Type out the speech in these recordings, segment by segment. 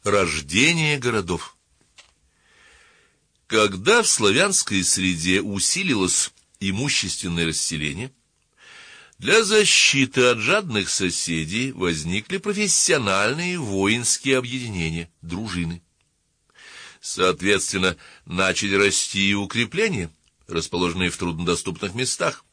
Рождение городов. Когда в славянской среде усилилось имущественное расселение, для защиты от жадных соседей возникли профессиональные воинские объединения, дружины. Соответственно, начали расти и укрепления, расположенные в труднодоступных местах.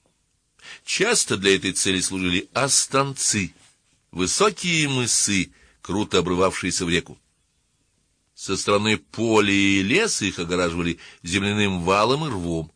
Часто для этой цели служили останцы, высокие мысы, круто обрывавшиеся в реку. Со стороны поля и леса их огораживали земляным валом и рвом.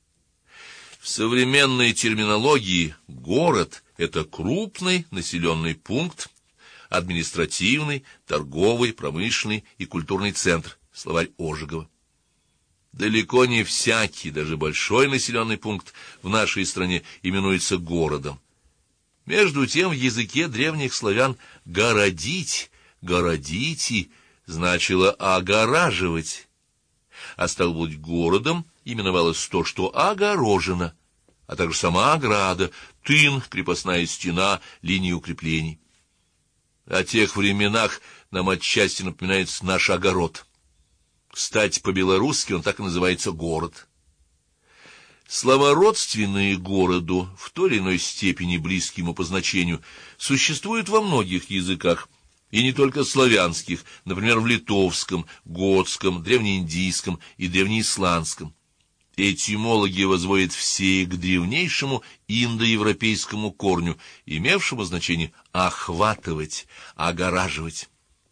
В современной терминологии город — это крупный населенный пункт, административный, торговый, промышленный и культурный центр. Словарь Ожегова. Далеко не всякий, даже большой населенный пункт в нашей стране именуется городом. Между тем в языке древних славян «городить», «городити» значило «огораживать», а стало быть городом именовалось то, что огорожено, а также сама ограда, тын, крепостная стена, линии укреплений. О тех временах нам отчасти напоминает наш огород. Кстати, по-белорусски он так и называется «город». Слова, родственные городу, в той или иной степени близкие ему по значению, существуют во многих языках, и не только славянских, например, в литовском, готском, древнеиндийском и древнеисландском. Этимологи возводят все к древнейшему индоевропейскому корню, имевшему значение «охватывать», «огораживать».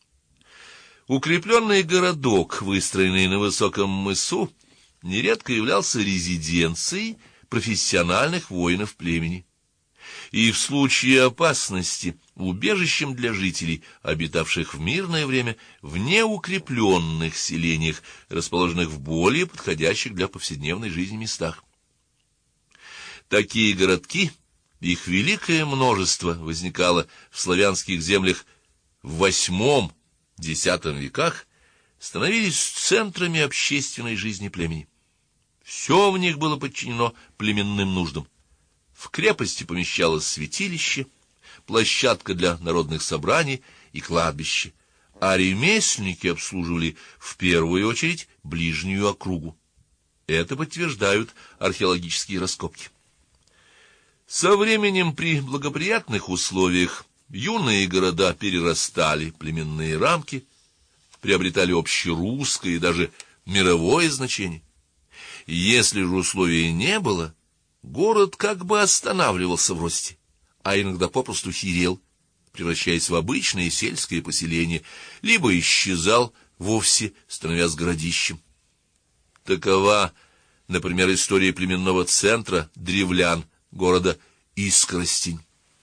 Укрепленный городок, выстроенный на высоком мысу, нередко являлся резиденцией профессиональных воинов племени и в случае опасности убежищем для жителей, обитавших в мирное время в неукрепленных селениях, расположенных в более подходящих для повседневной жизни местах. Такие городки, их великое множество, возникало в славянских землях в VIII-X веках, становились центрами общественной жизни племени. Все в них было подчинено племенным нуждам. В крепости помещалось святилище, площадка для народных собраний и кладбище, а ремесленники обслуживали в первую очередь ближнюю округу. Это подтверждают археологические раскопки. Со временем при благоприятных условиях юные города перерастали племенные рамки, приобретали общерусское и даже мировое значение. Если же условий не было, город как бы останавливался в росте, а иногда попросту хирел, превращаясь в обычное сельское поселение, либо исчезал вовсе, становясь городищем. Такова, например, история племенного центра древлян, города Искоростень.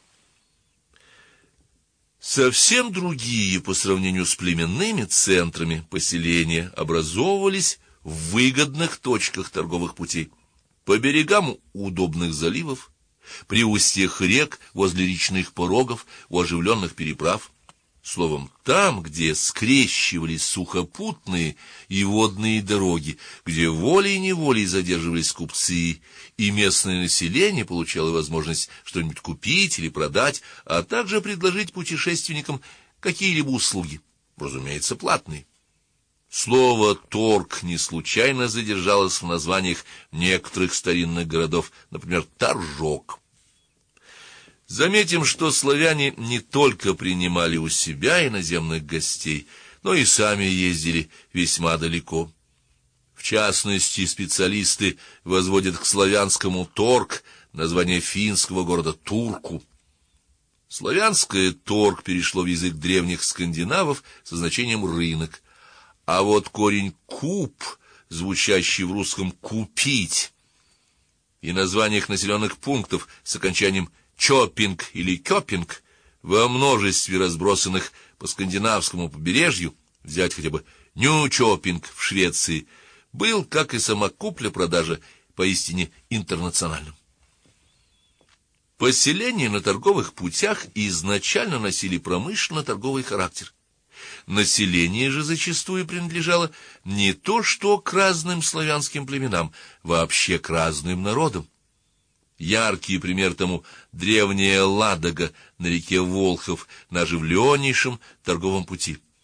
Совсем другие по сравнению с племенными центрами поселения образовывались в выгодных точках торговых путей, по берегам удобных заливов, при устьях рек, возле речных порогов, у оживленных переправ. Словом, там, где скрещивались сухопутные и водные дороги, где волей-неволей задерживались купцы, и местное население получало возможность что-нибудь купить или продать, а также предложить путешественникам какие-либо услуги, разумеется, платные. Слово «торг» не случайно задержалось в названиях некоторых старинных городов, например, Торжок. Заметим, что славяне не только принимали у себя иноземных гостей, но и сами ездили весьма далеко. В частности, специалисты возводят к славянскому «торг» название финского города Турку. Славянское «торг» перешло в язык древних скандинавов со значением «рынок». А вот корень «куп», звучащий в русском «купить», и названиях населенных пунктов с окончанием «чопинг» или «кёпинг», во множестве разбросанных по скандинавскому побережью, взять хотя бы Нью-Чопинг в Швеции, был, как и сама купля-продажа, поистине интернациональным. Поселения на торговых путях изначально носили промышленно-торговый характер. Население же зачастую принадлежало не то что к разным славянским племенам, вообще к разным народам. Яркий пример тому — древняя Ладога на реке Волхов, на оживленнейшем торговом пути.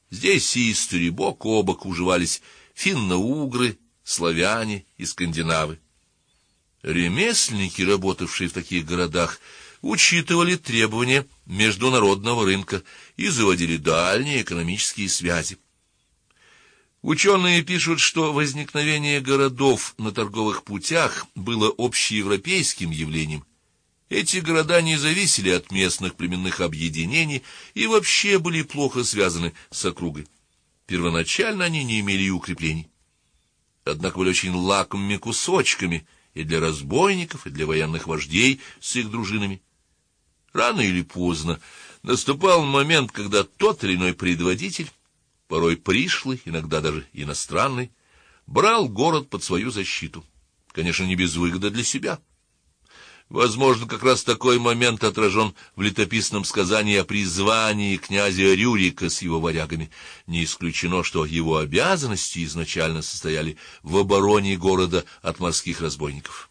Здесь истори бок о бок уживались финно-угры, славяне и скандинавы. Ремесленники, работавшие в таких городах, учитывали требования международного рынка и заводили дальние экономические связи. Ученые пишут, что возникновение городов на торговых путях было общеевропейским явлением. Эти города не зависели от местных племенных объединений и вообще были плохо связаны с округой. Первоначально они не имели и укреплений. Однако были очень лакомыми кусочками и для разбойников, и для военных вождей с их дружинами. Рано или поздно наступал момент, когда тот или иной предводитель, порой пришлый, иногда даже иностранный, брал город под свою защиту. Конечно, не без выгоды для себя. Возможно, как раз такой момент отражен в летописном сказании о призвании князя Рюрика с его варягами. Не исключено, что его обязанности изначально состояли в обороне города от морских разбойников.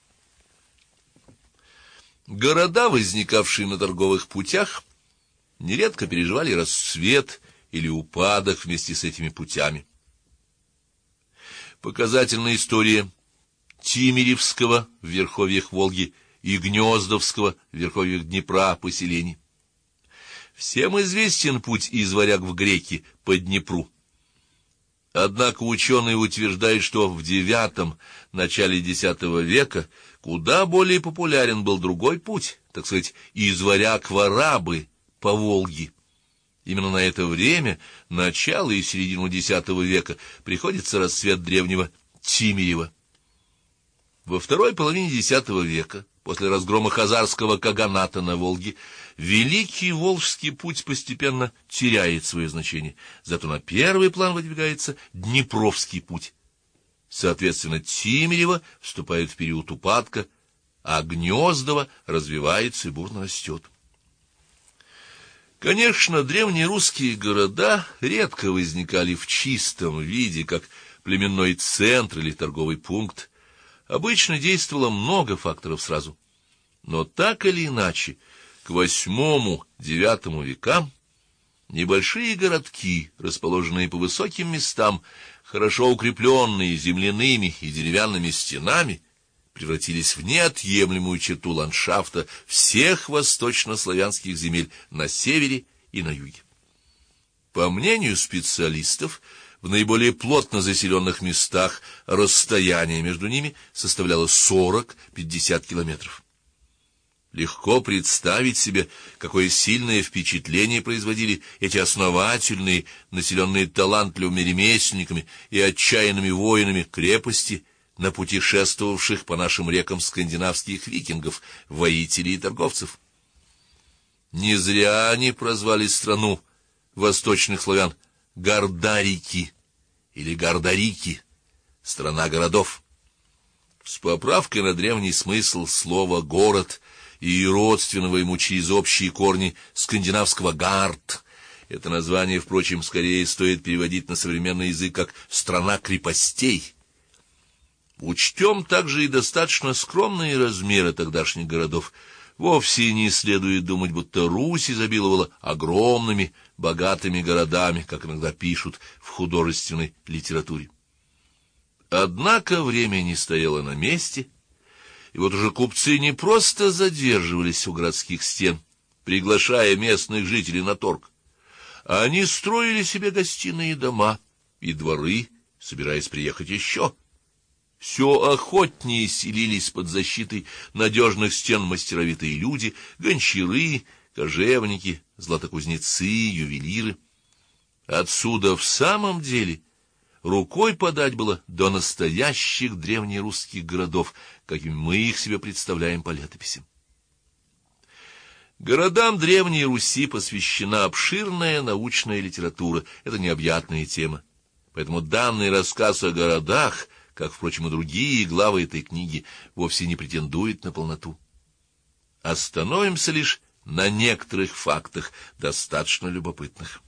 Города, возникавшие на торговых путях, нередко переживали расцвет или упадок вместе с этими путями. Показательна история Тимиревского в верховьях Волги и Гнездовского в верховьях Днепра поселений. Всем известен путь из Варяг в Греки по Днепру. Однако ученые утверждают, что в IX – начале X века куда более популярен был другой путь, так сказать, из Варяг в Арабы по Волге. Именно на это время, начало и середину X века, приходится расцвет древнего Тимирева. Во второй половине X века, после разгрома хазарского каганата на Волге, Великий Волжский путь постепенно теряет свое значение, зато на первый план выдвигается Днепровский путь. Соответственно, Тимирево вступает в период упадка, а Гнездово развивается и бурно растет. Конечно, древние русские города редко возникали в чистом виде, как племенной центр или торговый пункт. Обычно действовало много факторов сразу. Но так или иначе, к VIII-IX векам небольшие городки, расположенные по высоким местам, хорошо укрепленные земляными и деревянными стенами, превратились в неотъемлемую черту ландшафта всех восточнославянских земель на севере и на юге. По мнению специалистов, в наиболее плотно заселенных местах расстояние между ними составляло 40-50 километров. Легко представить себе, какое сильное впечатление производили эти основательные, населенные талантливыми ремесленниками и отчаянными воинами крепости на путешествовавших по нашим рекам скандинавских викингов, воителей и торговцев. Не зря они прозвали страну восточных славян Гардарики или Гардарики, страна городов. С поправкой на древний смысл слова «город» и родственного ему через общие корни скандинавского «гард». Это название, впрочем, скорее стоит переводить на современный язык как «страна крепостей». Учтем также и достаточно скромные размеры тогдашних городов. Вовсе не следует думать, будто Русь изобиловала огромными, богатыми городами, как иногда пишут в художественной литературе. Однако время не стояло на месте, и вот уже купцы не просто задерживались у городских стен, приглашая местных жителей на торг, а они строили себе гостиные дома и дворы, собираясь приехать еще. Все охотнее селились под защитой надежных стен мастеровитые люди, гончары, кожевники, златокузнецы, ювелиры. Отсюда в самом деле рукой подать было до настоящих древнерусских городов, какими мы их себе представляем по летописям. Городам Древней Руси посвящена обширная научная литература, это необъятная тема. Поэтому данный рассказ о городах, как, впрочем, и другие главы этой книги, вовсе не претендует на полноту. Остановимся лишь на некоторых фактах, достаточно любопытных.